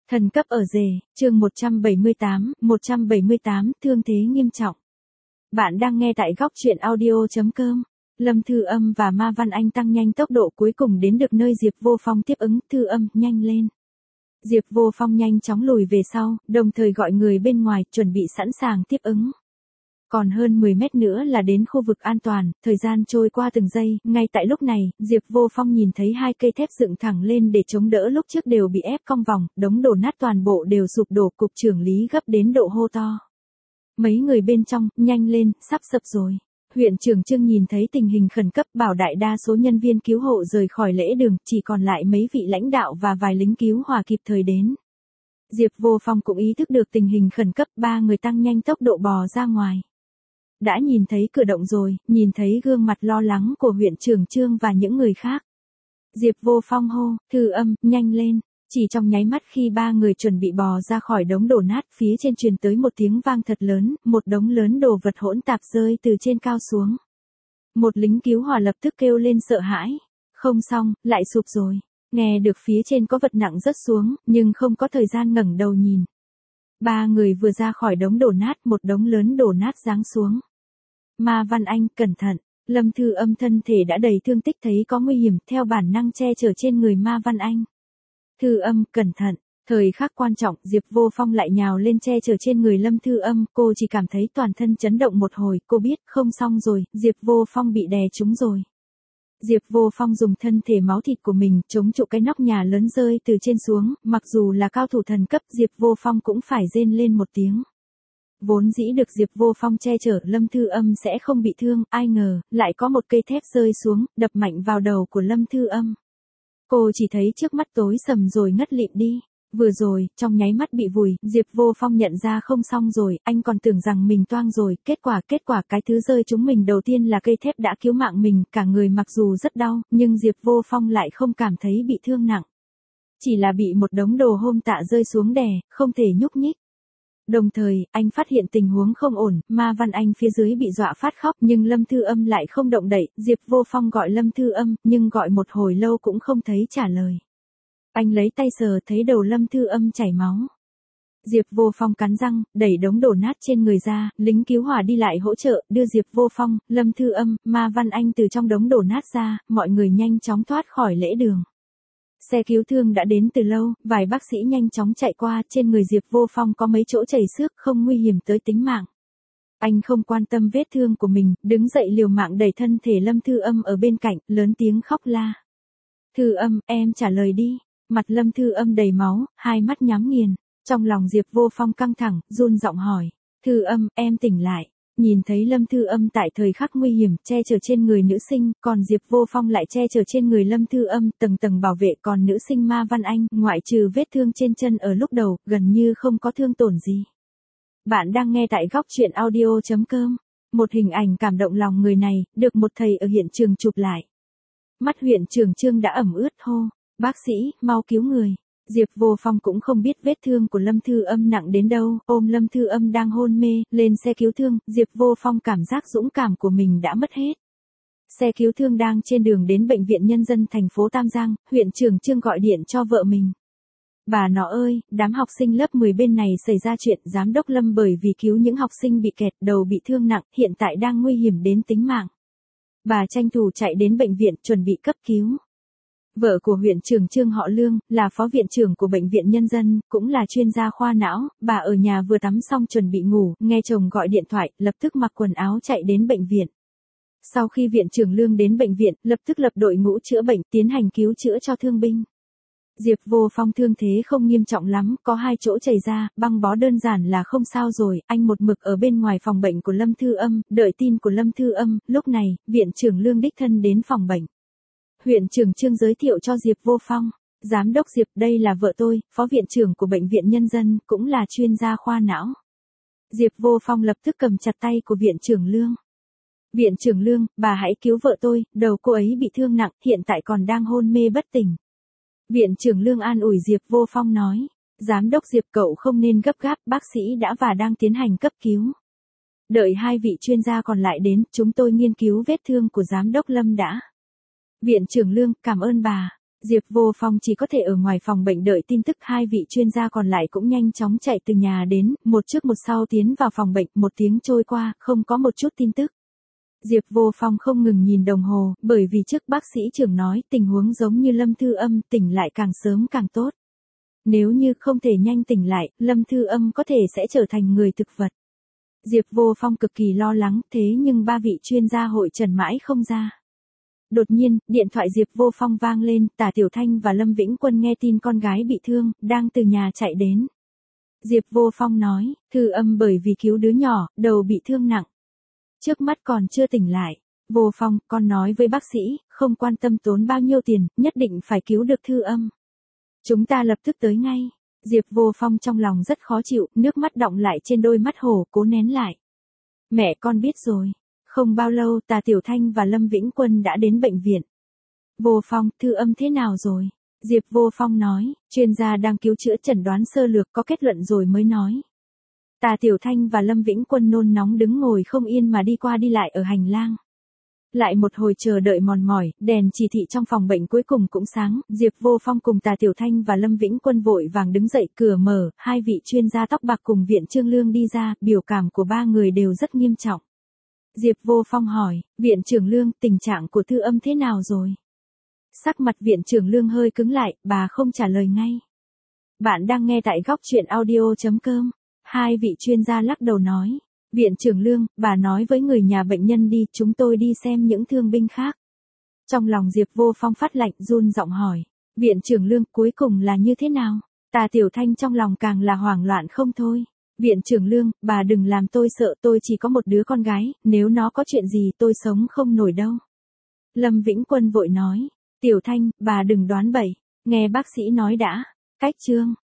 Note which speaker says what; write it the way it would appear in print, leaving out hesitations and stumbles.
Speaker 1: Thần cấp ở rể, chương 178, thương thế nghiêm trọng. Bạn đang nghe tại góc truyện audio.com. Lâm Thư Âm và Ma Văn Anh tăng nhanh tốc độ cuối cùng đến được nơi Diệp Vô Phong tiếp ứng. Thư Âm, nhanh lên. Diệp Vô Phong nhanh chóng lùi về sau, đồng thời gọi người bên ngoài chuẩn bị sẵn sàng tiếp ứng. Còn hơn 10 mét nữa là đến khu vực an toàn, thời gian trôi qua từng giây, ngay tại lúc này, Diệp Vô Phong nhìn thấy hai cây thép dựng thẳng lên để chống đỡ lúc trước đều bị ép cong vòng, đống đổ nát toàn bộ đều sụp đổ. Cục trưởng Lý gấp đến độ hô to. Mấy người bên trong, nhanh lên, sắp sập rồi. Huyện trưởng Trương nhìn thấy tình hình khẩn cấp bảo đại đa số nhân viên cứu hộ rời khỏi lễ đường, chỉ còn lại mấy vị lãnh đạo và vài lính cứu hỏa kịp thời đến. Diệp Vô Phong cũng ý thức được tình hình khẩn cấp, ba người tăng nhanh tốc độ bò ra ngoài. Đã nhìn thấy cửa động rồi, nhìn thấy gương mặt lo lắng của huyện trưởng Trương và những người khác. Diệp Vô Phong hô, Thư Âm, nhanh lên. Chỉ trong nháy mắt khi ba người chuẩn bị bò ra khỏi đống đổ nát, phía trên truyền tới một tiếng vang thật lớn, một đống lớn đồ vật hỗn tạp rơi từ trên cao xuống. Một lính cứu hỏa lập tức kêu lên sợ hãi. Không xong, lại sụp rồi. Nghe được phía trên có vật nặng rớt xuống, nhưng không có thời gian ngẩng đầu nhìn. Ba người vừa ra khỏi đống đổ nát, một đống lớn đổ nát giáng xuống. Ma Văn Anh, cẩn thận. Lâm Thư Âm thân thể đã đầy thương tích, thấy có nguy hiểm, theo bản năng che chở trên người Ma Văn Anh. Thư Âm, cẩn thận. Thời khắc quan trọng, Diệp Vô Phong lại nhào lên che chở trên người Lâm Thư Âm, cô chỉ cảm thấy toàn thân chấn động một hồi, cô biết, không xong rồi, Diệp Vô Phong bị đè trúng rồi. Diệp Vô Phong dùng thân thể máu thịt của mình chống trụ cái nóc nhà lớn rơi từ trên xuống, mặc dù là cao thủ thần cấp, Diệp Vô Phong cũng phải rên lên một tiếng. Vốn dĩ được Diệp Vô Phong che chở Lâm Thư Âm sẽ không bị thương, ai ngờ, lại có một cây thép rơi xuống, đập mạnh vào đầu của Lâm Thư Âm. Cô chỉ thấy trước mắt tối sầm rồi ngất lịm đi. Vừa rồi, trong nháy mắt bị vùi, Diệp Vô Phong nhận ra không xong rồi, anh còn tưởng rằng mình toang rồi, kết quả cái thứ rơi trúng mình đầu tiên là cây thép đã cứu mạng mình, cả người mặc dù rất đau, nhưng Diệp Vô Phong lại không cảm thấy bị thương nặng. Chỉ là bị một đống đồ hôm tạ rơi xuống đè, không thể nhúc nhích. Đồng thời, anh phát hiện tình huống không ổn, Ma Văn Anh phía dưới bị dọa phát khóc nhưng Lâm Thư Âm lại không động đậy, Diệp Vô Phong gọi Lâm Thư Âm, nhưng gọi một hồi lâu cũng không thấy trả lời. Anh lấy tay sờ thấy đầu Lâm Thư Âm chảy máu. Diệp Vô Phong cắn răng, đẩy đống đổ nát trên người ra, lính cứu hỏa đi lại hỗ trợ, đưa Diệp Vô Phong, Lâm Thư Âm, Ma Văn Anh từ trong đống đổ nát ra, mọi người nhanh chóng thoát khỏi lễ đường. Xe cứu thương đã đến từ lâu, vài bác sĩ nhanh chóng chạy qua, trên người Diệp Vô Phong có mấy chỗ chảy xước, không nguy hiểm tới tính mạng. Anh không quan tâm vết thương của mình, đứng dậy liều mạng đẩy thân thể Lâm Thư Âm ở bên cạnh, lớn tiếng khóc la. Thư Âm, em trả lời đi. Mặt Lâm Thư Âm đầy máu, hai mắt nhắm nghiền. Trong lòng Diệp Vô Phong căng thẳng, run giọng hỏi. Thư Âm, em tỉnh lại. Nhìn thấy Lâm Thư Âm tại thời khắc nguy hiểm, che chở trên người nữ sinh, còn Diệp Vô Phong lại che chở trên người Lâm Thư Âm, tầng tầng bảo vệ, còn nữ sinh Ma Văn Anh, ngoại trừ vết thương trên chân ở lúc đầu, gần như không có thương tổn gì. Bạn đang nghe tại góc truyện audio.com. Một hình ảnh cảm động lòng người này, được một thầy ở hiện trường chụp lại. Mắt huyện trưởng Trương đã ẩm ướt hô. Bác sĩ, mau cứu người. Diệp Vô Phong cũng không biết vết thương của Lâm Thư Âm nặng đến đâu, ôm Lâm Thư Âm đang hôn mê, lên xe cứu thương, Diệp Vô Phong cảm giác dũng cảm của mình đã mất hết. Xe cứu thương đang trên đường đến Bệnh viện Nhân dân thành phố Tam Giang, huyện trưởng Trương gọi điện cho vợ mình. Bà nó ơi, đám học sinh lớp 10 bên này xảy ra chuyện, giám đốc Lâm bởi vì cứu những học sinh bị kẹt, đầu bị thương nặng, hiện tại đang nguy hiểm đến tính mạng. Bà tranh thủ chạy đến bệnh viện, chuẩn bị cấp cứu. Vợ của huyện trưởng Trương họ Lương, là phó viện trưởng của Bệnh viện Nhân dân, cũng là chuyên gia khoa não, bà ở nhà vừa tắm xong chuẩn bị ngủ, nghe chồng gọi điện thoại, lập tức mặc quần áo chạy đến bệnh viện. Sau khi viện trưởng Lương đến bệnh viện, lập tức lập đội ngũ chữa bệnh, tiến hành cứu chữa cho thương binh. Diệp Vô Phong thương thế không nghiêm trọng lắm, có 2 chỗ chảy ra, băng bó đơn giản là không sao rồi, anh một mực ở bên ngoài phòng bệnh của Lâm Thư Âm, đợi tin của Lâm Thư Âm, lúc này, viện trưởng Lương đích thân đến phòng bệnh. Huyện trưởng Trương giới thiệu cho Diệp Vô Phong. Giám đốc Diệp, đây là vợ tôi, phó viện trưởng của Bệnh viện Nhân dân, cũng là chuyên gia khoa não. Diệp Vô Phong lập tức cầm chặt tay của viện trưởng Lương. Viện trưởng Lương, bà hãy cứu vợ tôi, đầu cô ấy bị thương nặng, hiện tại còn đang hôn mê bất tỉnh. Viện trưởng Lương an ủi Diệp Vô Phong nói. Giám đốc Diệp, cậu không nên gấp gáp, bác sĩ đã và đang tiến hành cấp cứu. Đợi 2 vị chuyên gia còn lại đến, chúng tôi nghiên cứu vết thương của giám đốc Lâm đã. Viện trưởng Lương, cảm ơn bà. Diệp Vô Phong chỉ có thể ở ngoài phòng bệnh đợi tin tức, hai vị chuyên gia còn lại cũng nhanh chóng chạy từ nhà đến, một trước một sau tiến vào phòng bệnh, một tiếng trôi qua, không có một chút tin tức. Diệp Vô Phong không ngừng nhìn đồng hồ, bởi vì trước bác sĩ trưởng nói tình huống giống như Lâm Thư Âm, tỉnh lại càng sớm càng tốt. Nếu như không thể nhanh tỉnh lại, Lâm Thư Âm có thể sẽ trở thành người thực vật. Diệp Vô Phong cực kỳ lo lắng, thế nhưng ba vị chuyên gia hội trần mãi không ra. Đột nhiên, điện thoại Diệp Vô Phong vang lên, Tả Tiểu Thanh và Lâm Vĩnh Quân nghe tin con gái bị thương, đang từ nhà chạy đến. Diệp Vô Phong nói, Thư Âm bởi vì cứu đứa nhỏ, đầu bị thương nặng. Trước mắt còn chưa tỉnh lại. Vô Phong, con nói với bác sĩ, không quan tâm tốn bao nhiêu tiền, nhất định phải cứu được Thư Âm. Chúng ta lập tức tới ngay. Diệp Vô Phong trong lòng rất khó chịu, nước mắt đọng lại trên đôi mắt hổ, cố nén lại. Mẹ con biết rồi. Không bao lâu Tả Tiểu Thanh và Lâm Vĩnh Quân đã đến bệnh viện. Vô Phong, Thư Âm thế nào rồi? Diệp Vô Phong nói, chuyên gia đang cứu chữa, chẩn đoán sơ lược, có kết luận rồi mới nói. Tả Tiểu Thanh và Lâm Vĩnh Quân nôn nóng đứng ngồi không yên mà đi qua đi lại ở hành lang. Lại một hồi chờ đợi mòn mỏi, đèn chỉ thị trong phòng bệnh cuối cùng cũng sáng, Diệp Vô Phong cùng Tả Tiểu Thanh và Lâm Vĩnh Quân vội vàng đứng dậy, cửa mở, hai vị chuyên gia tóc bạc cùng Viện Trương Lương đi ra, biểu cảm của ba người đều rất nghiêm trọng. Diệp Vô Phong hỏi, Viện trưởng Lương, tình trạng của Thư Âm thế nào rồi? Sắc mặt Viện trưởng Lương hơi cứng lại, bà không trả lời ngay. Bạn đang nghe tại góc truyện audio.com. Hai vị chuyên gia lắc đầu nói, Viện trưởng Lương, bà nói với người nhà bệnh nhân đi, chúng tôi đi xem những thương binh khác. Trong lòng Diệp Vô Phong phát lạnh, run giọng hỏi, Viện trưởng Lương, cuối cùng là như thế nào? Tả Tiểu Thanh trong lòng càng là hoảng loạn không thôi. Viện trưởng Lương, bà đừng làm tôi sợ, tôi chỉ có một đứa con gái, nếu nó có chuyện gì tôi sống không nổi đâu. Lâm Vĩnh Quân vội nói, Tiểu Thanh, bà đừng đoán bậy, nghe bác sĩ nói đã. Cách chương